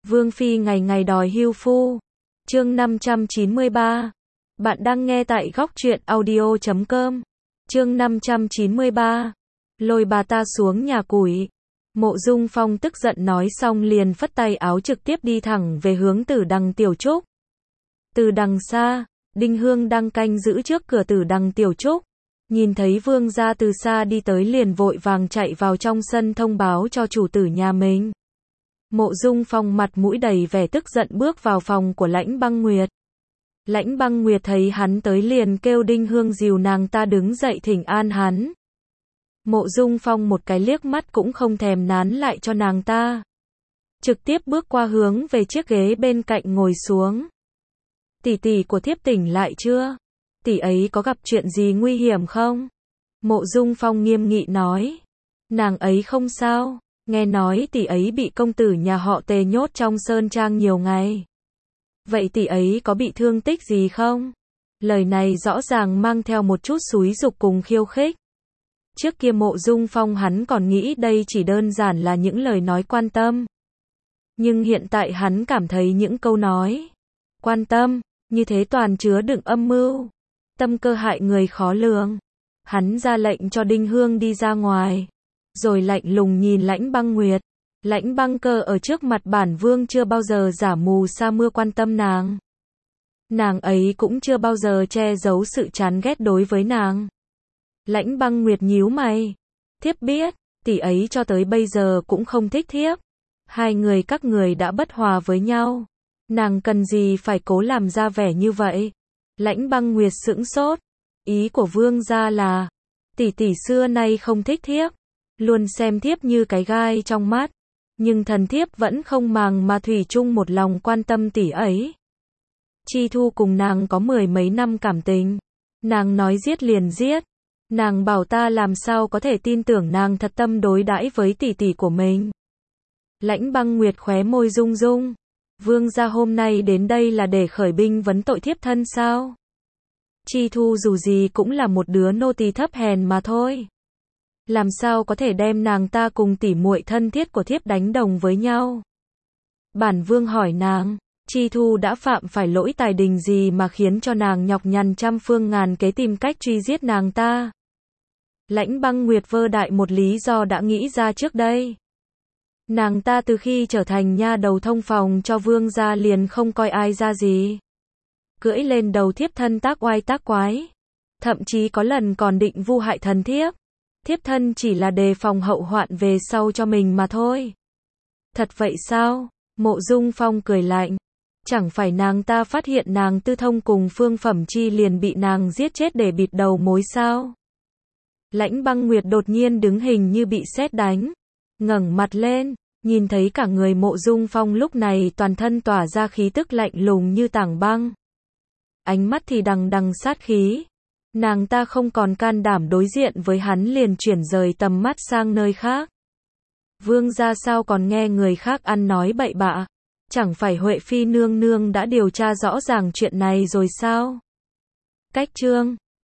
Vương phi ngày ngày đòi hưu phu. Chương 593. Bạn đang nghe tại góc truyện audio.com. Chương 593. Lôi bà ta xuống nhà củi. Mộ Dung Phong tức giận nói xong liền phất tay áo trực tiếp đi thẳng về hướng Tử Đằng Tiểu Trúc. Từ đằng xa, Đinh Hương đang canh giữ trước cửa Tử Đằng Tiểu Trúc. Nhìn thấy vương gia từ xa đi tới liền vội vàng chạy vào trong sân thông báo cho chủ tử nhà mình. Mộ Dung Phong mặt mũi đầy vẻ tức giận bước vào phòng của Lãnh Băng Nguyệt. Lãnh Băng Nguyệt thấy hắn tới liền kêu Đinh Hương dìu nàng ta đứng dậy thỉnh an hắn. Mộ Dung Phong một cái liếc mắt cũng không thèm nán lại cho nàng ta. Trực tiếp bước qua hướng về chiếc ghế bên cạnh ngồi xuống. Tỷ tỷ của thiếp tỉnh lại chưa? Tỷ ấy có gặp chuyện gì nguy hiểm không? Mộ Dung Phong nghiêm nghị nói. Nàng ấy không sao, nghe nói tỷ ấy bị công tử nhà họ Tề nhốt trong sơn trang nhiều ngày. Vậy tỷ ấy có bị thương tích gì không? Lời này rõ ràng mang theo một chút xúi giục cùng khiêu khích. Trước kia Mộ Dung Phong hắn còn nghĩ đây chỉ đơn giản là những lời nói quan tâm. Nhưng hiện tại hắn cảm thấy những câu nói quan tâm như thế toàn chứa đựng âm mưu, tâm cơ hại người khó lường. Hắn ra lệnh cho Đinh Hương đi ra ngoài, rồi lạnh lùng nhìn Lãnh Băng Nguyệt. Lãnh Băng Cơ ở trước mặt bản vương chưa bao giờ giả mù sa mưa quan tâm nàng. Nàng ấy cũng chưa bao giờ che giấu sự chán ghét đối với nàng. Lãnh Băng Nguyệt nhíu mày. Thiếp biết, tỷ ấy cho tới bây giờ cũng không thích thiếp. Hai người các người đã bất hòa với nhau. Nàng cần gì phải cố làm ra vẻ như vậy? Lãnh Băng Nguyệt sững sốt. Ý của vương gia là, tỷ tỷ xưa nay không thích thiếp, luôn xem thiếp như cái gai trong mắt. Nhưng thần thiếp vẫn không màng mà thủy chung một lòng quan tâm tỷ ấy. Chi Thu cùng nàng có mười mấy năm cảm tình. Nàng nói giết liền giết. Nàng bảo ta làm sao có thể tin tưởng nàng thật tâm đối đãi với tỷ tỷ của mình. Lãnh Băng Nguyệt khóe môi rung rung. Vương gia hôm nay đến đây là để khởi binh vấn tội thiếp thân sao? Chi Thu dù gì cũng là một đứa nô tỳ thấp hèn mà thôi. Làm sao có thể đem nàng ta cùng tỷ muội thân thiết của thiếp đánh đồng với nhau? Bản vương hỏi nàng, Chi Thu đã phạm phải lỗi tài đình gì mà khiến cho nàng nhọc nhằn trăm phương ngàn kế tìm cách truy giết nàng ta? Lãnh Băng Nguyệt vơ đại một lý do đã nghĩ ra trước đây. Nàng ta từ khi trở thành nha đầu thông phòng cho vương gia liền không coi ai ra gì. Cưỡi lên đầu thiếp thân tác oai tác quái. Thậm chí có lần còn định vu hại thần thiếp. Thiếp thân chỉ là đề phòng hậu hoạn về sau cho mình mà thôi. Thật vậy sao? Mộ Dung Phong cười lạnh. Chẳng phải nàng ta phát hiện nàng Tư Thông cùng Phương Phẩm Chi liền bị nàng giết chết để bịt đầu mối sao? Lãnh Băng Nguyệt đột nhiên đứng hình như bị sét đánh. Ngẩng mặt lên, nhìn thấy cả người Mộ Dung Phong lúc này toàn thân tỏa ra khí tức lạnh lùng như tảng băng. Ánh mắt thì đằng đằng sát khí. Nàng ta không còn can đảm đối diện với hắn liền chuyển rời tầm mắt sang nơi khác. Vương gia sao còn nghe người khác ăn nói bậy bạ? Chẳng phải Huệ Phi nương nương đã điều tra rõ ràng chuyện này rồi sao? Cách chương